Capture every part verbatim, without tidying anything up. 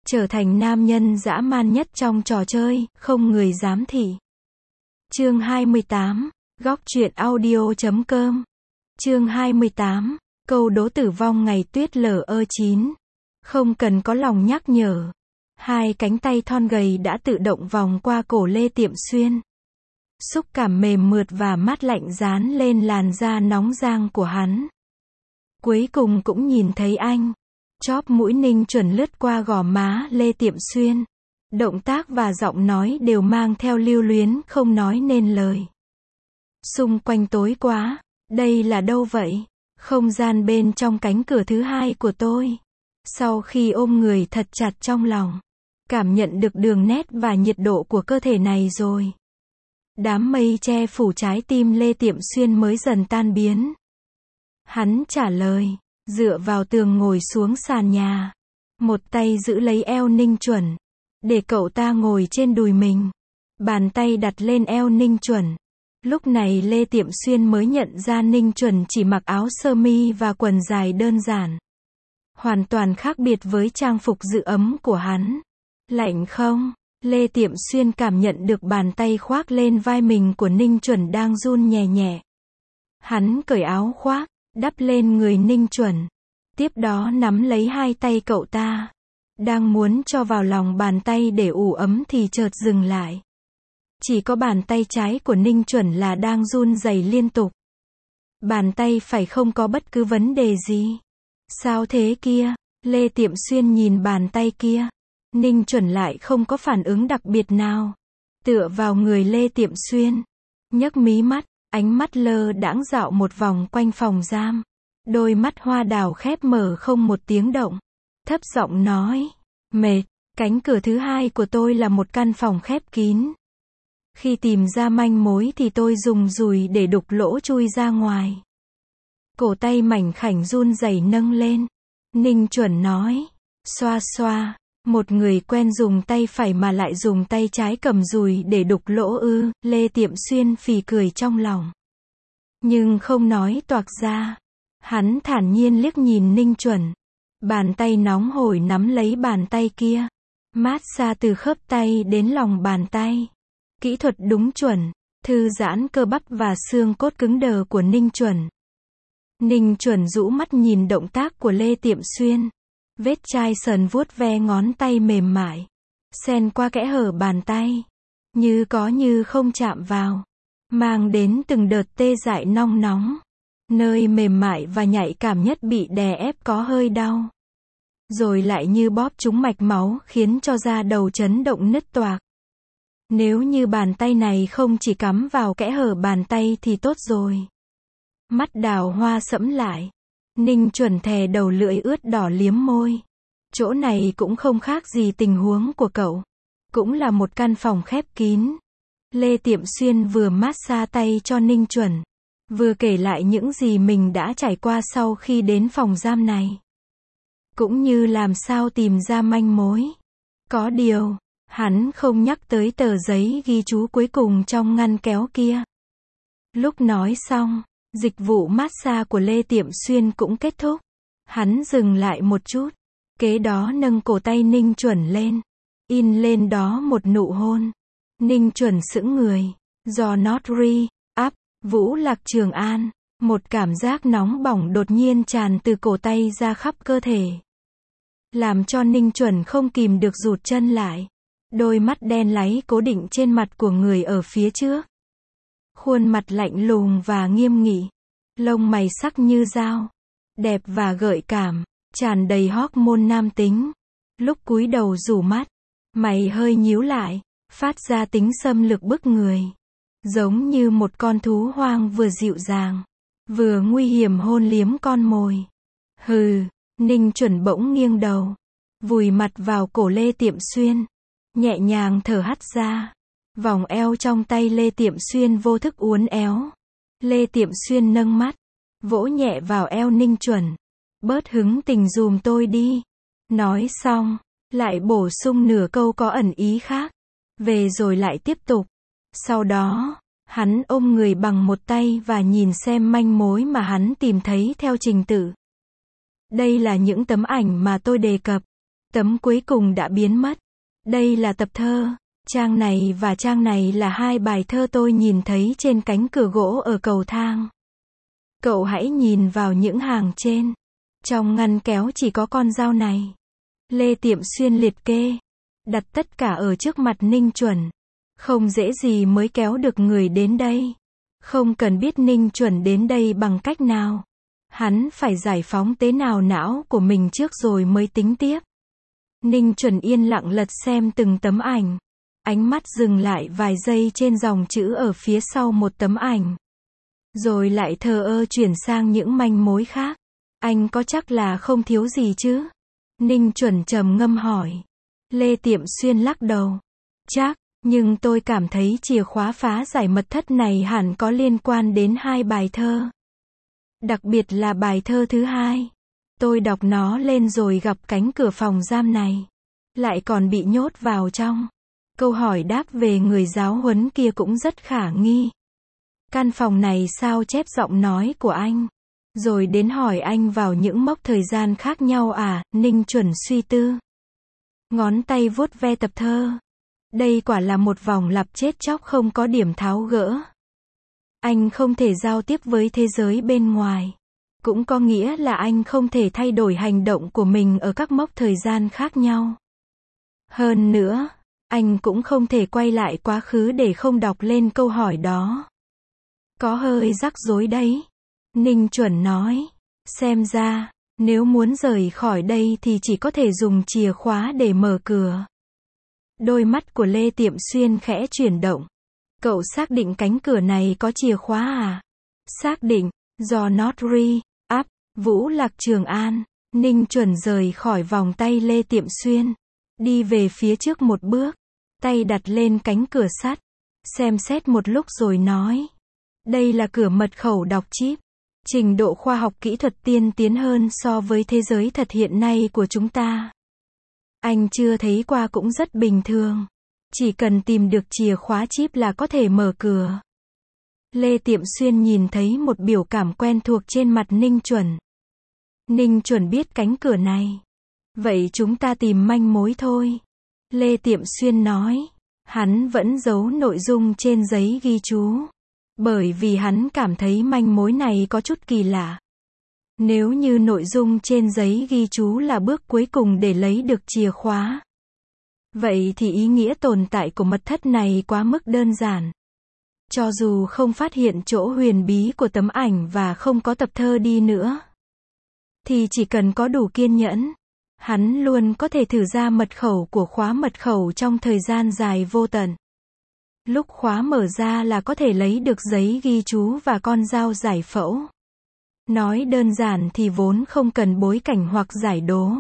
trở thành nam nhân dã man nhất trong trò chơi, không người dám thị. Chương hai mươi tám, góc truyện audio chấm com. Chương hai mươi tám, câu đố tử vong ngày tuyết lở ơ chín. Không cần có lòng nhắc nhở. Hai cánh tay thon gầy đã tự động vòng qua cổ Lê Tiệm Xuyên. Xúc cảm mềm mượt và mát lạnh dán lên làn da nóng rang của hắn. Cuối cùng cũng nhìn thấy anh. Chóp mũi Ninh Chuẩn lướt qua gò má Lê Tiệm Xuyên. Động tác và giọng nói đều mang theo lưu luyến không nói nên lời. Xung quanh tối quá. Đây là đâu vậy? Không gian bên trong cánh cửa thứ hai của tôi. Sau khi ôm người thật chặt trong lòng, cảm nhận được đường nét và nhiệt độ của cơ thể này rồi. Đám mây che phủ trái tim Lê Tiệm Xuyên mới dần tan biến. Hắn trả lời, dựa vào tường ngồi xuống sàn nhà. Một tay giữ lấy eo Ninh Chuẩn, để cậu ta ngồi trên đùi mình. Bàn tay đặt lên eo Ninh Chuẩn. Lúc này Lê Tiệm Xuyên mới nhận ra Ninh Chuẩn chỉ mặc áo sơ mi và quần dài đơn giản. Hoàn toàn khác biệt với trang phục giữ ấm của hắn. Lạnh không? Lê Tiệm Xuyên cảm nhận được bàn tay khoác lên vai mình của Ninh Chuẩn đang run nhẹ nhẹ. Hắn cởi áo khoác, đắp lên người Ninh Chuẩn. Tiếp đó nắm lấy hai tay cậu ta. Đang muốn cho vào lòng bàn tay để ủ ấm thì chợt dừng lại. Chỉ có bàn tay trái của Ninh Chuẩn là đang run rẩy liên tục. Bàn tay phải không có bất cứ vấn đề gì. Sao thế kia? Lê Tiệm Xuyên nhìn bàn tay kia. Ninh Chuẩn lại không có phản ứng đặc biệt nào. Tựa vào người Lê Tiệm Xuyên. Nhấc mí mắt, ánh mắt lơ đãng dạo một vòng quanh phòng giam. Đôi mắt hoa đào khép mở không một tiếng động. Thấp giọng nói, mệt, cánh cửa thứ hai của tôi là một căn phòng khép kín. Khi tìm ra manh mối thì tôi dùng dùi để đục lỗ chui ra ngoài. Cổ tay mảnh khảnh run rẩy nâng lên. Ninh Chuẩn nói, xoa xoa, một người quen dùng tay phải mà lại dùng tay trái cầm dùi để đục lỗ ư? Lê Tiệm Xuyên phì cười trong lòng. Nhưng không nói toạc ra. Hắn thản nhiên liếc nhìn Ninh Chuẩn. Bàn tay nóng hổi nắm lấy bàn tay kia. Mát xa từ khớp tay đến lòng bàn tay. Kỹ thuật đúng chuẩn, thư giãn cơ bắp và xương cốt cứng đờ của Ninh Chuẩn. Ninh Chuẩn rũ mắt nhìn động tác của Lê Tiệm Xuyên. Vết chai sờn vuốt ve ngón tay mềm mại. Xen qua kẽ hở bàn tay. Như có như không chạm vào. Mang đến từng đợt tê dại nong nóng. Nơi mềm mại và nhạy cảm nhất bị đè ép có hơi đau. Rồi lại như bóp trúng mạch máu khiến cho da đầu chấn động nứt toạc. Nếu như bàn tay này không chỉ cắm vào kẽ hở bàn tay thì tốt rồi. Mắt đào hoa sẫm lại. Ninh Chuẩn thè đầu lưỡi ướt đỏ liếm môi. Chỗ này cũng không khác gì tình huống của cậu. Cũng là một căn phòng khép kín. Lê Tiệm Xuyên vừa massage tay cho Ninh Chuẩn. Vừa kể lại những gì mình đã trải qua sau khi đến phòng giam này. Cũng như làm sao tìm ra manh mối. Có điều, hắn không nhắc tới tờ giấy ghi chú cuối cùng trong ngăn kéo kia. Lúc nói xong, dịch vụ massage của Lê Tiệm Xuyên cũng kết thúc. Hắn dừng lại một chút. Kế đó nâng cổ tay Ninh Chuẩn lên. In lên đó một nụ hôn. Ninh Chuẩn sững người. Do not re, up, Vũ Lạc Trường An. Một cảm giác nóng bỏng đột nhiên tràn từ cổ tay ra khắp cơ thể. Làm cho Ninh Chuẩn không kìm được rụt chân lại. Đôi mắt đen láy cố định trên mặt của người ở phía trước. Khuôn mặt lạnh lùng và nghiêm nghị. Lông mày sắc như dao. Đẹp và gợi cảm. Tràn đầy hormone nam tính. Lúc cúi đầu rủ mắt. Mày hơi nhíu lại. Phát ra tính xâm lược bức người. Giống như một con thú hoang vừa dịu dàng. Vừa nguy hiểm hôn liếm con mồi. Hừ. Ninh Chuẩn bỗng nghiêng đầu. Vùi mặt vào cổ Lê Tiệm Xuyên. Nhẹ nhàng thở hắt ra. Vòng eo trong tay Lê Tiệm Xuyên vô thức uốn éo. Lê Tiệm Xuyên nâng mắt. Vỗ nhẹ vào eo Ninh Chuẩn. Bớt hứng tình dùm tôi đi. Nói xong. Lại bổ sung nửa câu có ẩn ý khác. Về rồi lại tiếp tục. Sau đó, hắn ôm người bằng một tay và nhìn xem manh mối mà hắn tìm thấy theo trình tự. Đây là những tấm ảnh mà tôi đề cập. Tấm cuối cùng đã biến mất. Đây là tập thơ. Trang này và trang này là hai bài thơ tôi nhìn thấy trên cánh cửa gỗ ở cầu thang. Cậu hãy nhìn vào những hàng trên. Trong ngăn kéo chỉ có con dao này. Lê Tiệm Xuyên liệt kê. Đặt tất cả ở trước mặt Ninh Chuẩn. Không dễ gì mới kéo được người đến đây. Không cần biết Ninh Chuẩn đến đây bằng cách nào. Hắn phải giải phóng tế nào não của mình trước rồi mới tính tiếp. Ninh Chuẩn yên lặng lật xem từng tấm ảnh. Ánh mắt dừng lại vài giây trên dòng chữ ở phía sau một tấm ảnh. Rồi lại thờ ơ chuyển sang những manh mối khác. Anh có chắc là không thiếu gì chứ? Ninh Chuẩn trầm ngâm hỏi. Lê Tiệm Xuyên lắc đầu. Chắc, nhưng tôi cảm thấy chìa khóa phá giải mật thất này hẳn có liên quan đến hai bài thơ. Đặc biệt là bài thơ thứ hai. Tôi đọc nó lên rồi gặp cánh cửa phòng giam này. Lại còn bị nhốt vào trong. Câu hỏi đáp về người giáo huấn kia cũng rất khả nghi. Căn phòng này sao chép giọng nói của anh? Rồi đến hỏi anh vào những mốc thời gian khác nhau à? Ninh Chuẩn suy tư. Ngón tay vuốt ve tập thơ. Đây quả là một vòng lặp chết chóc không có điểm tháo gỡ. Anh không thể giao tiếp với thế giới bên ngoài. Cũng có nghĩa là anh không thể thay đổi hành động của mình ở các mốc thời gian khác nhau. Hơn nữa, anh cũng không thể quay lại quá khứ để không đọc lên câu hỏi đó. Có hơi rắc rối đấy. Ninh Chuẩn nói. Xem ra, nếu muốn rời khỏi đây thì chỉ có thể dùng chìa khóa để mở cửa. Đôi mắt của Lê Tiệm Xuyên khẽ chuyển động. Cậu xác định cánh cửa này có chìa khóa à? Xác định, do Notary, Up, Vũ Lạc Trường An. Ninh Chuẩn rời khỏi vòng tay Lê Tiệm Xuyên. Đi về phía trước một bước. Tay đặt lên cánh cửa sắt. Xem xét một lúc rồi nói. Đây là cửa mật khẩu đọc chip. Trình độ khoa học kỹ thuật tiên tiến hơn so với thế giới thật hiện nay của chúng ta. Anh chưa thấy qua cũng rất bình thường. Chỉ cần tìm được chìa khóa chip là có thể mở cửa. Lê Tiệm Xuyên nhìn thấy một biểu cảm quen thuộc trên mặt Ninh Chuẩn. Ninh Chuẩn biết cánh cửa này. Vậy chúng ta tìm manh mối thôi. Lê Tiệm Xuyên nói. Hắn vẫn giấu nội dung trên giấy ghi chú. Bởi vì hắn cảm thấy manh mối này có chút kỳ lạ. Nếu như nội dung trên giấy ghi chú là bước cuối cùng để lấy được chìa khóa. Vậy thì ý nghĩa tồn tại của mật thất này quá mức đơn giản. Cho dù không phát hiện chỗ huyền bí của tấm ảnh và không có tập thơ đi nữa. Thì chỉ cần có đủ kiên nhẫn. Hắn luôn có thể thử ra mật khẩu của khóa mật khẩu trong thời gian dài vô tận. Lúc khóa mở ra là có thể lấy được giấy ghi chú và con dao giải phẫu. Nói đơn giản thì vốn không cần bối cảnh hoặc giải đố.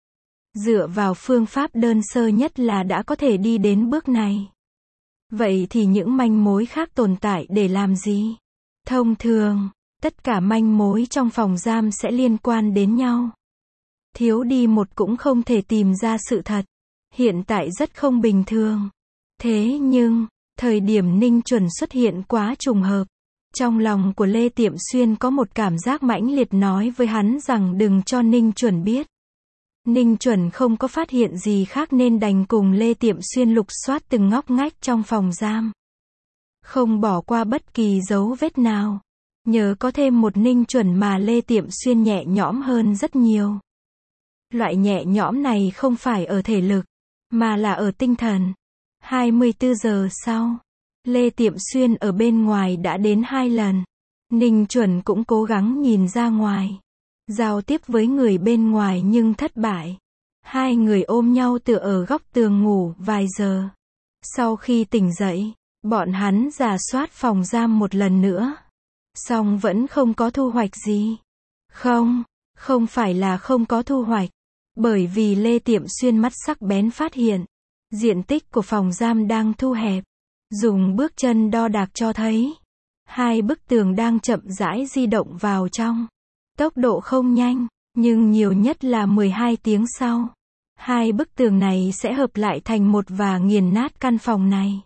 Dựa vào phương pháp đơn sơ nhất là đã có thể đi đến bước này. Vậy thì những manh mối khác tồn tại để làm gì? Thông thường, tất cả manh mối trong phòng giam sẽ liên quan đến nhau. Thiếu đi một cũng không thể tìm ra sự thật. Hiện tại rất không bình thường. Thế nhưng, thời điểm Ninh Chuẩn xuất hiện quá trùng hợp. Trong lòng của Lê Tiệm Xuyên có một cảm giác mãnh liệt nói với hắn rằng đừng cho Ninh Chuẩn biết. Ninh Chuẩn không có phát hiện gì khác nên đành cùng Lê Tiệm Xuyên lục soát từng ngóc ngách trong phòng giam. Không bỏ qua bất kỳ dấu vết nào. Nhờ có thêm một Ninh Chuẩn mà Lê Tiệm Xuyên nhẹ nhõm hơn rất nhiều. Loại nhẹ nhõm này không phải ở thể lực, mà là ở tinh thần. hai mươi tư giờ sau, Lê Tiệm Xuyên ở bên ngoài đã đến hai lần. Ninh Chuẩn cũng cố gắng nhìn ra ngoài. Giao tiếp với người bên ngoài nhưng thất bại. Hai người ôm nhau tựa ở góc tường ngủ vài giờ. Sau khi tỉnh dậy, bọn hắn rà soát phòng giam một lần nữa. Song vẫn không có thu hoạch gì. Không, không phải là không có thu hoạch. Bởi vì Lê Tiệm Xuyên mắt sắc bén phát hiện. Diện tích của phòng giam đang thu hẹp. Dùng bước chân đo đạc cho thấy. Hai bức tường đang chậm rãi di động vào trong. Tốc độ không nhanh, nhưng nhiều nhất là mười hai tiếng sau. Hai bức tường này sẽ hợp lại thành một và nghiền nát căn phòng này.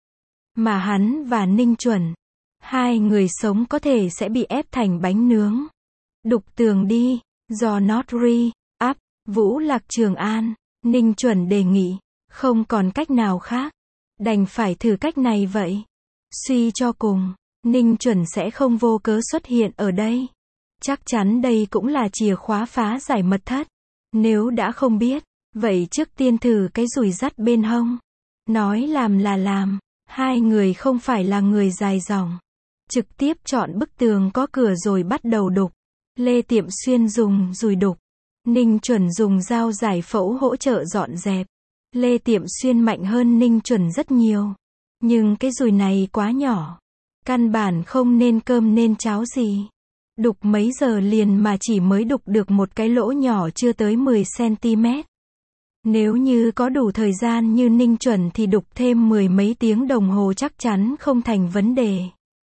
Mà hắn và Ninh Chuẩn, hai người sống có thể sẽ bị ép thành bánh nướng. Đục tường đi, do Notary, Up, Vũ Lạc Trường An. Ninh Chuẩn đề nghị, không còn cách nào khác. Đành phải thử cách này vậy. Suy cho cùng, Ninh Chuẩn sẽ không vô cớ xuất hiện ở đây. Chắc chắn đây cũng là chìa khóa phá giải mật thất. Nếu đã không biết, vậy trước tiên thử cái dùi dắt bên hông. Nói làm là làm, hai người không phải là người dài dòng. Trực tiếp chọn bức tường có cửa rồi bắt đầu đục. Lê Tiệm Xuyên dùng dùi đục. Ninh Chuẩn dùng dao giải phẫu hỗ trợ dọn dẹp. Lê Tiệm Xuyên mạnh hơn Ninh Chuẩn rất nhiều. Nhưng cái dùi này quá nhỏ. Căn bản không nên cơm nên cháo gì. Đục mấy giờ liền mà chỉ mới đục được một cái lỗ nhỏ chưa tới mười xăng-ti-mét. Nếu như có đủ thời gian như Ninh Chuẩn thì đục thêm mười mấy tiếng đồng hồ chắc chắn không thành vấn đề.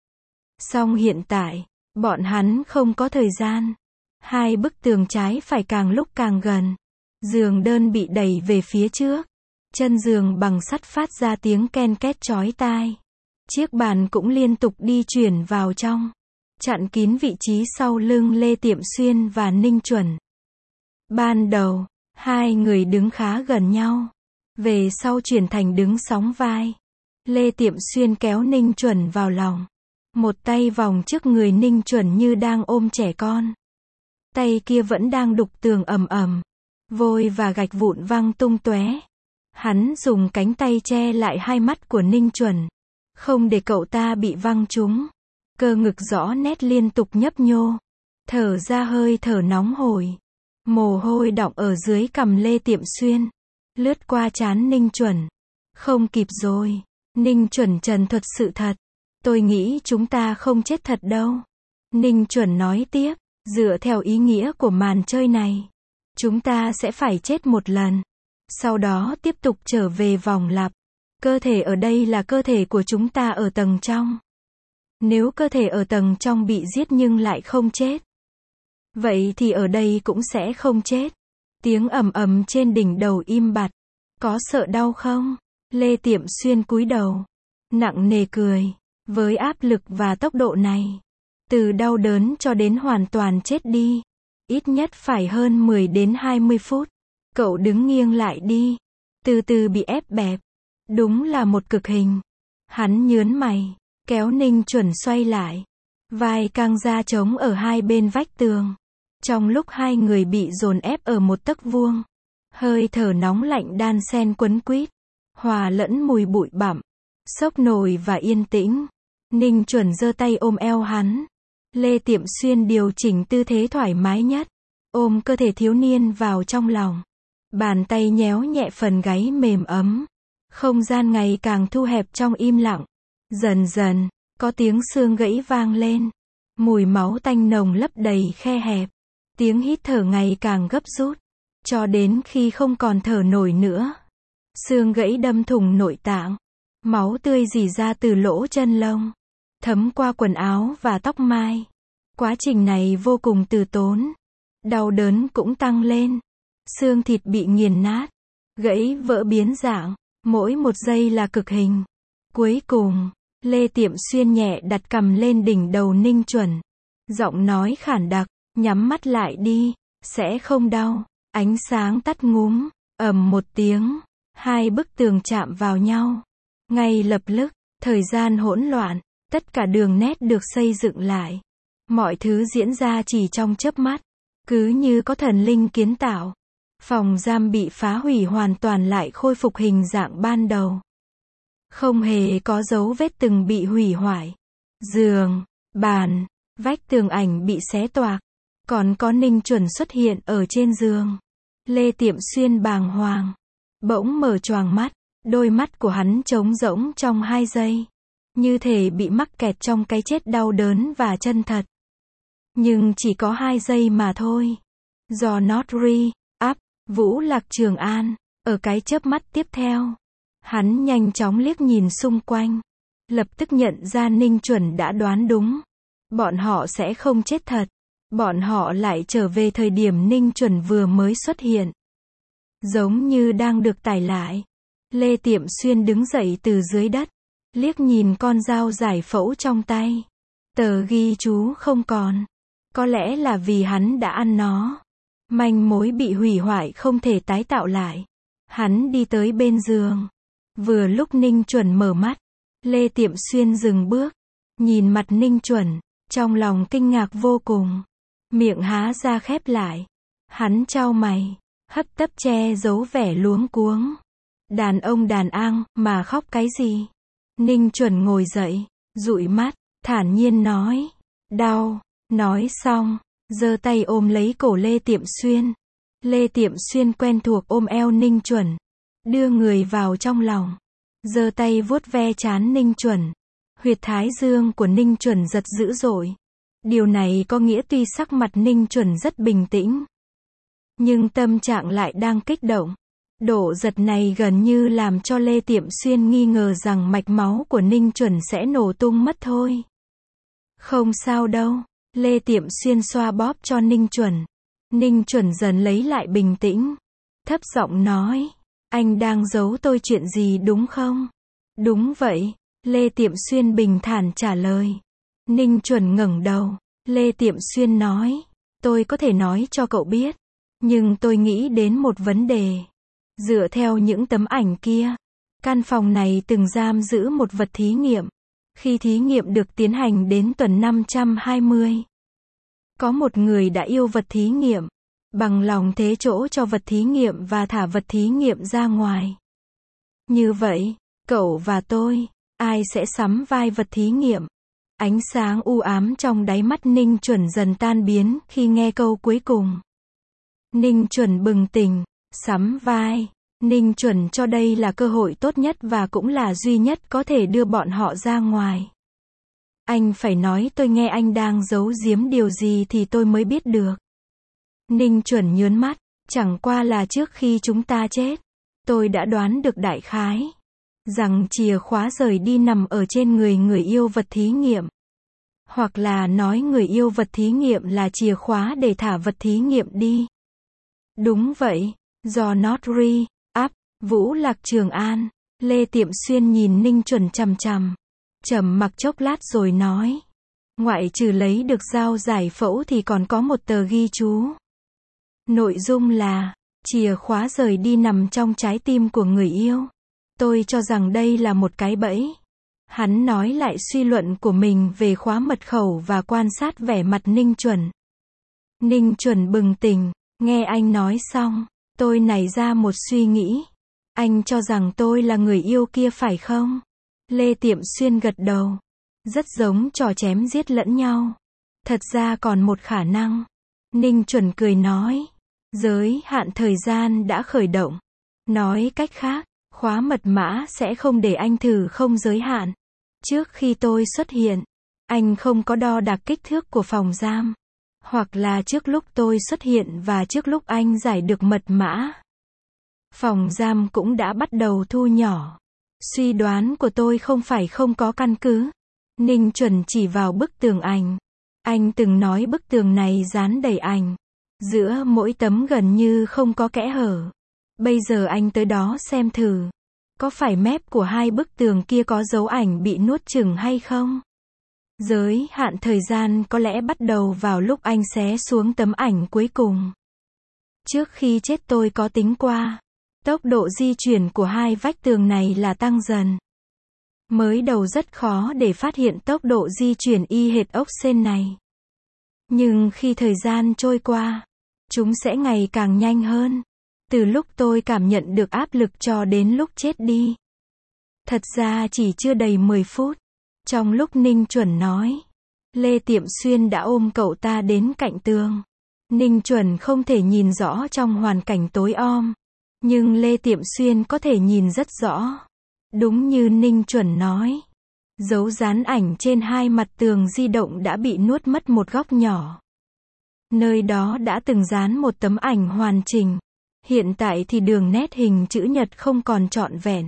Song hiện tại, bọn hắn không có thời gian. Hai bức tường trái phải càng lúc càng gần. Giường đơn bị đẩy về phía trước. Chân giường bằng sắt phát ra tiếng ken két chói tai. Chiếc bàn cũng liên tục đi chuyển vào trong. Chặn kín vị trí sau lưng Lê Tiệm Xuyên và Ninh Chuẩn. Ban đầu, hai người đứng khá gần nhau. Về sau chuyển thành đứng sóng vai. Lê Tiệm Xuyên kéo Ninh Chuẩn vào lòng. Một tay vòng trước người Ninh Chuẩn như đang ôm trẻ con. Tay kia vẫn đang đục tường ầm ầm. Vôi và gạch vụn văng tung tóe. Hắn dùng cánh tay che lại hai mắt của Ninh Chuẩn. Không để cậu ta bị văng trúng. Cơ ngực rõ nét liên tục nhấp nhô. Thở ra hơi thở nóng hổi. Mồ hôi đọng ở dưới cằm Lê Tiệm Xuyên. Lướt qua trán Ninh Chuẩn. Không kịp rồi. Ninh Chuẩn trần thuật sự thật. Tôi nghĩ chúng ta không chết thật đâu. Ninh Chuẩn nói tiếp. Dựa theo ý nghĩa của màn chơi này. Chúng ta sẽ phải chết một lần. Sau đó tiếp tục trở về vòng lặp. Cơ thể ở đây là cơ thể của chúng ta ở tầng trong. Nếu cơ thể ở tầng trong bị giết nhưng lại không chết. Vậy thì ở đây cũng sẽ không chết. Tiếng ầm ầm trên đỉnh đầu im bặt. Có sợ đau không? Lê Tiệm Xuyên cúi đầu. Nặng nề cười. Với áp lực và tốc độ này. Từ đau đớn cho đến hoàn toàn chết đi. Ít nhất phải hơn mười đến hai mươi phút. Cậu đứng nghiêng lại đi. Từ từ bị ép bẹp. Đúng là một cực hình. Hắn nhớn mày. Kéo Ninh Chuẩn xoay lại. Vai căng ra trống ở hai bên vách tường. Trong lúc hai người bị dồn ép ở một tấc vuông. Hơi thở nóng lạnh đan xen quấn quýt. Hòa lẫn mùi bụi bặm. Sốc nổi và yên tĩnh. Ninh Chuẩn giơ tay ôm eo hắn. Lê Tiệm Xuyên điều chỉnh tư thế thoải mái nhất. Ôm cơ thể thiếu niên vào trong lòng. Bàn tay nhéo nhẹ phần gáy mềm ấm. Không gian ngày càng thu hẹp trong im lặng. Dần dần, có tiếng xương gãy vang lên. Mùi máu tanh nồng lấp đầy khe hẹp. Tiếng hít thở ngày càng gấp rút. Cho đến khi không còn thở nổi nữa. Xương gãy đâm thủng nội tạng. Máu tươi rỉ ra từ lỗ chân lông. Thấm qua quần áo và tóc mai. Quá trình này vô cùng từ tốn. Đau đớn cũng tăng lên. Xương thịt bị nghiền nát. Gãy vỡ biến dạng. Mỗi một giây là cực hình. Cuối cùng, Lê Tiệm Xuyên nhẹ đặt cằm lên đỉnh đầu Ninh Chuẩn. Giọng nói khản đặc, nhắm mắt lại đi, sẽ không đau. Ánh sáng tắt ngúm, ầm một tiếng. Hai bức tường chạm vào nhau. Ngay lập tức, thời gian hỗn loạn, tất cả đường nét được xây dựng lại. Mọi thứ diễn ra chỉ trong chớp mắt. Cứ như có thần linh kiến tạo. Phòng giam bị phá hủy hoàn toàn lại khôi phục hình dạng ban đầu. Không hề có dấu vết từng bị hủy hoại. Giường, bàn, vách tường ảnh bị xé toạc. Còn có Ninh Chuẩn xuất hiện ở trên giường. Lê Tiệm Xuyên bàng hoàng. Bỗng mở choàng mắt. Đôi mắt của hắn trống rỗng trong hai giây. Như thể bị mắc kẹt trong cái chết đau đớn và chân thật. Nhưng chỉ có hai giây mà thôi. Do not re, up, Vũ Lạc Trường An. Ở cái chớp mắt tiếp theo. Hắn nhanh chóng liếc nhìn xung quanh. Lập tức nhận ra Ninh Chuẩn đã đoán đúng. Bọn họ sẽ không chết thật. Bọn họ lại trở về thời điểm Ninh Chuẩn vừa mới xuất hiện. Giống như đang được tải lại. Lê Tiệm Xuyên đứng dậy từ dưới đất. Liếc nhìn con dao giải phẫu trong tay. Tờ ghi chú không còn. Có lẽ là vì hắn đã ăn nó. Manh mối bị hủy hoại không thể tái tạo lại. Hắn đi tới bên giường. Vừa lúc Ninh Chuẩn mở mắt, Lê Tiệm Xuyên dừng bước, nhìn mặt Ninh Chuẩn, trong lòng kinh ngạc vô cùng. Miệng há ra khép lại. Hắn chau mày, hấp tấp che giấu vẻ luống cuống. Đàn ông đàn ang, mà khóc cái gì? Ninh Chuẩn ngồi dậy, dụi mắt, thản nhiên nói. Đau. Nói xong, giơ tay ôm lấy cổ Lê Tiệm Xuyên. Lê Tiệm Xuyên quen thuộc ôm eo Ninh Chuẩn, đưa người vào trong lòng, giơ tay vuốt ve trán Ninh Chuẩn. Huyệt thái dương của Ninh Chuẩn giật dữ dội. Điều này có nghĩa tuy sắc mặt Ninh Chuẩn rất bình tĩnh, nhưng tâm trạng lại đang kích động. Độ giật này gần như làm cho Lê Tiệm Xuyên nghi ngờ rằng mạch máu của Ninh Chuẩn sẽ nổ tung mất thôi. Không sao đâu. Lê Tiệm Xuyên xoa bóp cho Ninh Chuẩn. Ninh Chuẩn dần lấy lại bình tĩnh, thấp giọng nói. Anh đang giấu tôi chuyện gì đúng không? Đúng vậy. Lê Tiệm Xuyên bình thản trả lời. Ninh Chuẩn ngẩng đầu. Lê Tiệm Xuyên nói. Tôi có thể nói cho cậu biết, nhưng tôi nghĩ đến một vấn đề. Dựa theo những tấm ảnh kia, căn phòng này từng giam giữ một vật thí nghiệm. Khi thí nghiệm được tiến hành đến tuần năm trăm hai mươi, có một người đã yêu vật thí nghiệm, bằng lòng thế chỗ cho vật thí nghiệm và thả vật thí nghiệm ra ngoài. Như vậy, cậu và tôi, ai sẽ sắm vai vật thí nghiệm? Ánh sáng u ám trong đáy mắt Ninh Chuẩn dần tan biến khi nghe câu cuối cùng. Ninh Chuẩn bừng tỉnh. Sắm vai. Ninh Chuẩn cho đây là cơ hội tốt nhất và cũng là duy nhất có thể đưa bọn họ ra ngoài. Anh phải nói tôi nghe anh đang giấu giếm điều gì thì tôi mới biết được. Ninh Chuẩn nhớn mắt. Chẳng qua là trước khi chúng ta chết, tôi đã đoán được đại khái rằng chìa khóa rời đi nằm ở trên người người yêu vật thí nghiệm. Hoặc là nói người yêu vật thí nghiệm là chìa khóa để thả vật thí nghiệm đi. Đúng vậy. Do Notary, Up, Vũ Lạc Trường An. Lê Tiệm Xuyên nhìn Ninh Chuẩn chằm chằm, trầm mặc chốc lát rồi nói. Ngoại trừ lấy được dao giải phẫu thì còn có một tờ ghi chú. Nội dung là, chìa khóa rời đi nằm trong trái tim của người yêu. Tôi cho rằng đây là một cái bẫy. Hắn nói lại suy luận của mình về khóa mật khẩu và quan sát vẻ mặt Ninh Chuẩn. Ninh Chuẩn bừng tỉnh, nghe anh nói xong, tôi nảy ra một suy nghĩ. Anh cho rằng tôi là người yêu kia phải không? Lê Tiệm Xuyên gật đầu. Rất giống trò chém giết lẫn nhau. Thật ra còn một khả năng. Ninh Chuẩn cười nói. Giới hạn thời gian đã khởi động. Nói cách khác, khóa mật mã sẽ không để anh thử không giới hạn. Trước khi tôi xuất hiện, anh không có đo đạc kích thước của phòng giam. Hoặc là trước lúc tôi xuất hiện và trước lúc anh giải được mật mã, phòng giam cũng đã bắt đầu thu nhỏ. Suy đoán của tôi không phải không có căn cứ. Ninh Chuẩn chỉ vào bức tường ảnh. Anh từng nói bức tường này dán đầy ảnh. Giữa mỗi tấm gần như không có kẽ hở. Bây giờ anh tới đó xem thử. Có phải mép của hai bức tường kia có dấu ảnh bị nuốt chửng hay không? Giới hạn thời gian có lẽ bắt đầu vào lúc anh xé xuống tấm ảnh cuối cùng. Trước khi chết tôi có tính qua. Tốc độ di chuyển của hai vách tường này là tăng dần. Mới đầu rất khó để phát hiện tốc độ di chuyển y hệt ốc sên này. Nhưng khi thời gian trôi qua, chúng sẽ ngày càng nhanh hơn. Từ lúc tôi cảm nhận được áp lực cho đến lúc chết đi. Thật ra chỉ chưa đầy mười phút. Trong lúc Ninh Chuẩn nói, Lê Tiệm Xuyên đã ôm cậu ta đến cạnh tường. Ninh Chuẩn không thể nhìn rõ trong hoàn cảnh tối om. Nhưng Lê Tiệm Xuyên có thể nhìn rất rõ. Đúng như Ninh Chuẩn nói. Dấu dán ảnh trên hai mặt tường di động đã bị nuốt mất một góc nhỏ. Nơi đó đã từng dán một tấm ảnh hoàn chỉnh. Hiện tại thì đường nét hình chữ nhật không còn trọn vẹn.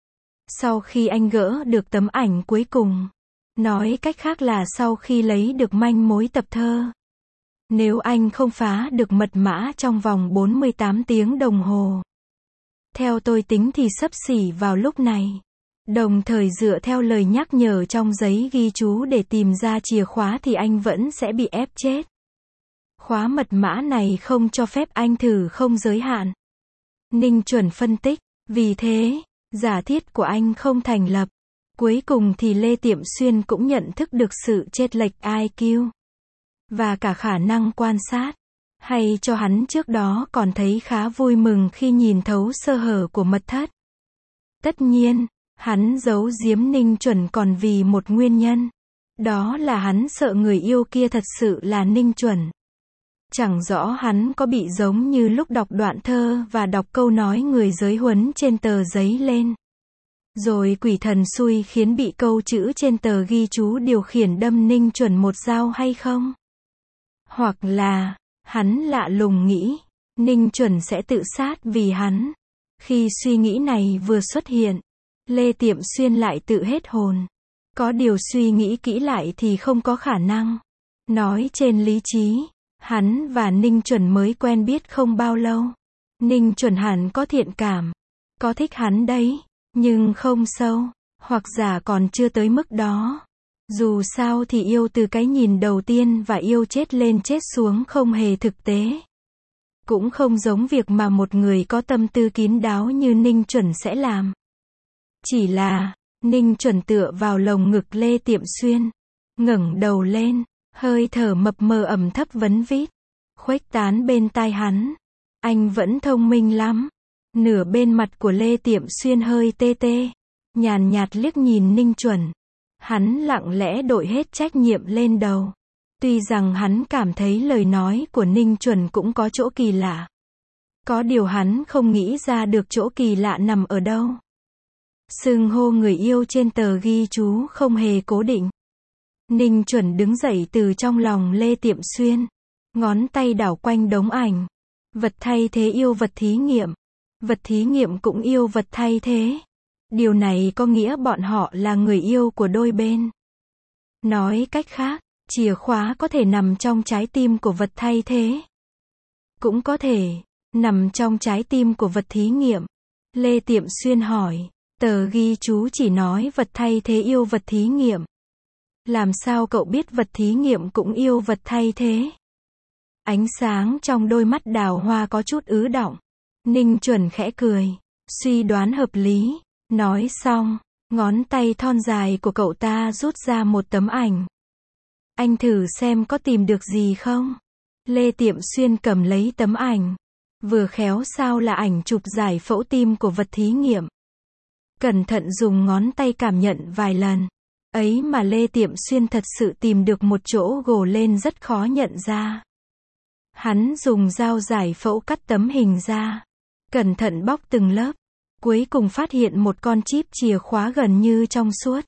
Sau khi anh gỡ được tấm ảnh cuối cùng, nói cách khác là sau khi lấy được manh mối tập thơ, nếu anh không phá được mật mã trong vòng bốn mươi tám tiếng đồng hồ, theo tôi tính thì xấp xỉ vào lúc này. Đồng thời dựa theo lời nhắc nhở trong giấy ghi chú để tìm ra chìa khóa thì anh vẫn sẽ bị ép chết. Khóa mật mã này không cho phép anh thử không giới hạn. Ninh Chuẩn phân tích, vì thế, giả thiết của anh không thành lập. Cuối cùng thì Lê Tiệm Xuyên cũng nhận thức được sự chênh lệch i kiu và cả khả năng quan sát. Hay cho hắn trước đó còn thấy khá vui mừng khi nhìn thấu sơ hở của mật thất. Tất nhiên, hắn giấu giếm Ninh Chuẩn còn vì một nguyên nhân. Đó là hắn sợ người yêu kia thật sự là Ninh Chuẩn. Chẳng rõ hắn có bị giống như lúc đọc đoạn thơ và đọc câu nói người giới huấn trên tờ giấy lên. Rồi quỷ thần xui khiến bị câu chữ trên tờ ghi chú điều khiển đâm Ninh Chuẩn một dao hay không? Hoặc là, hắn lạ lùng nghĩ, Ninh Chuẩn sẽ tự sát vì hắn. Khi suy nghĩ này vừa xuất hiện, Lê Tiệm Xuyên lại tự hết hồn. Có điều suy nghĩ kỹ lại thì không có khả năng. Nói trên lý trí, hắn và Ninh Chuẩn mới quen biết không bao lâu. Ninh Chuẩn hẳn có thiện cảm, có thích hắn đấy, nhưng không sâu, hoặc giả còn chưa tới mức đó. Dù sao thì yêu từ cái nhìn đầu tiên và yêu chết lên chết xuống không hề thực tế. Cũng không giống việc mà một người có tâm tư kín đáo như Ninh Chuẩn sẽ làm. Chỉ là, Ninh Chuẩn tựa vào lồng ngực Lê Tiệm Xuyên, ngẩng đầu lên, hơi thở mập mờ ẩm thấp vấn vít, khuếch tán bên tai hắn. Anh vẫn thông minh lắm. Nửa bên mặt của Lê Tiệm Xuyên hơi tê tê, nhàn nhạt liếc nhìn Ninh Chuẩn. Hắn lặng lẽ đội hết trách nhiệm lên đầu. Tuy rằng hắn cảm thấy lời nói của Ninh Chuẩn cũng có chỗ kỳ lạ. Có điều hắn không nghĩ ra được chỗ kỳ lạ nằm ở đâu. Xưng hô người yêu trên tờ ghi chú không hề cố định. Ninh Chuẩn đứng dậy từ trong lòng Lê Tiệm Xuyên. Ngón tay đảo quanh đống ảnh. Vật thay thế yêu vật thí nghiệm. Vật thí nghiệm cũng yêu vật thay thế. Điều này có nghĩa bọn họ là người yêu của đôi bên. Nói cách khác, chìa khóa có thể nằm trong trái tim của vật thay thế. Cũng có thể nằm trong trái tim của vật thí nghiệm. Lê Tiệm Xuyên hỏi, tờ ghi chú chỉ nói vật thay thế yêu vật thí nghiệm. Làm sao cậu biết vật thí nghiệm cũng yêu vật thay thế? Ánh sáng trong đôi mắt đào hoa có chút ứ đọng. Ninh Chuẩn khẽ cười, suy đoán hợp lý. Nói xong, ngón tay thon dài của cậu ta rút ra một tấm ảnh. Anh thử xem có tìm được gì không? Lê Tiệm Xuyên cầm lấy tấm ảnh. Vừa khéo sao là ảnh chụp giải phẫu tim của vật thí nghiệm. Cẩn thận dùng ngón tay cảm nhận vài lần. Ấy mà Lê Tiệm Xuyên thật sự tìm được một chỗ gồ lên rất khó nhận ra. Hắn dùng dao giải phẫu cắt tấm hình ra. Cẩn thận bóc từng lớp. Cuối cùng phát hiện một con chip chìa khóa gần như trong suốt.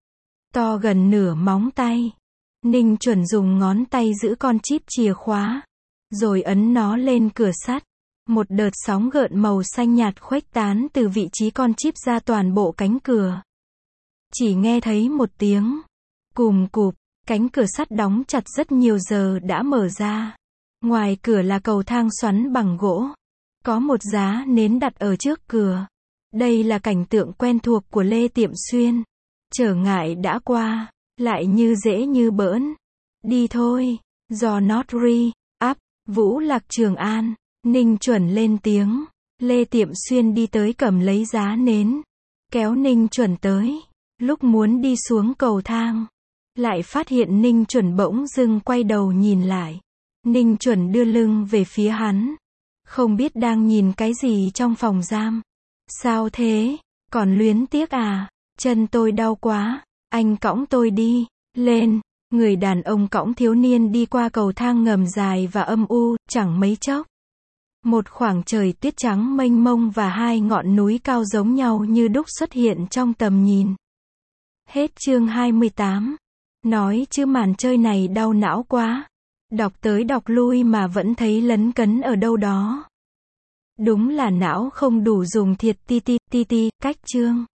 To gần nửa móng tay. Ninh Chuẩn dùng ngón tay giữ con chip chìa khóa. Rồi ấn nó lên cửa sắt. Một đợt sóng gợn màu xanh nhạt khuếch tán từ vị trí con chip ra toàn bộ cánh cửa. Chỉ nghe thấy một tiếng cùm cụp, cánh cửa sắt đóng chặt rất nhiều giờ đã mở ra. Ngoài cửa là cầu thang xoắn bằng gỗ. Có một giá nến đặt ở trước cửa. Đây là cảnh tượng quen thuộc của Lê Tiệm Xuyên. Trở ngại đã qua, lại như dễ như bỡn. Đi thôi, do not re, up, Vũ Lạc Trường An. Ninh Chuẩn lên tiếng. Lê Tiệm Xuyên đi tới cầm lấy giá nến. Kéo Ninh Chuẩn tới. Lúc muốn đi xuống cầu thang. Lại phát hiện Ninh Chuẩn bỗng dưng quay đầu nhìn lại. Ninh Chuẩn đưa lưng về phía hắn. Không biết đang nhìn cái gì trong phòng giam. Sao thế? Còn luyến tiếc à? Chân tôi đau quá. Anh cõng tôi đi. Lên. Người đàn ông cõng thiếu niên đi qua cầu thang ngầm dài và âm u, chẳng mấy chốc. Một khoảng trời tuyết trắng mênh mông và hai ngọn núi cao giống nhau như đúc xuất hiện trong tầm nhìn. Hết chương hai mươi tám. Nói chứ màn chơi này đau não quá. Đọc tới đọc lui mà vẫn thấy lấn cấn ở đâu đó. Đúng là não không đủ dùng thiệt ti ti ti ti, cách chương.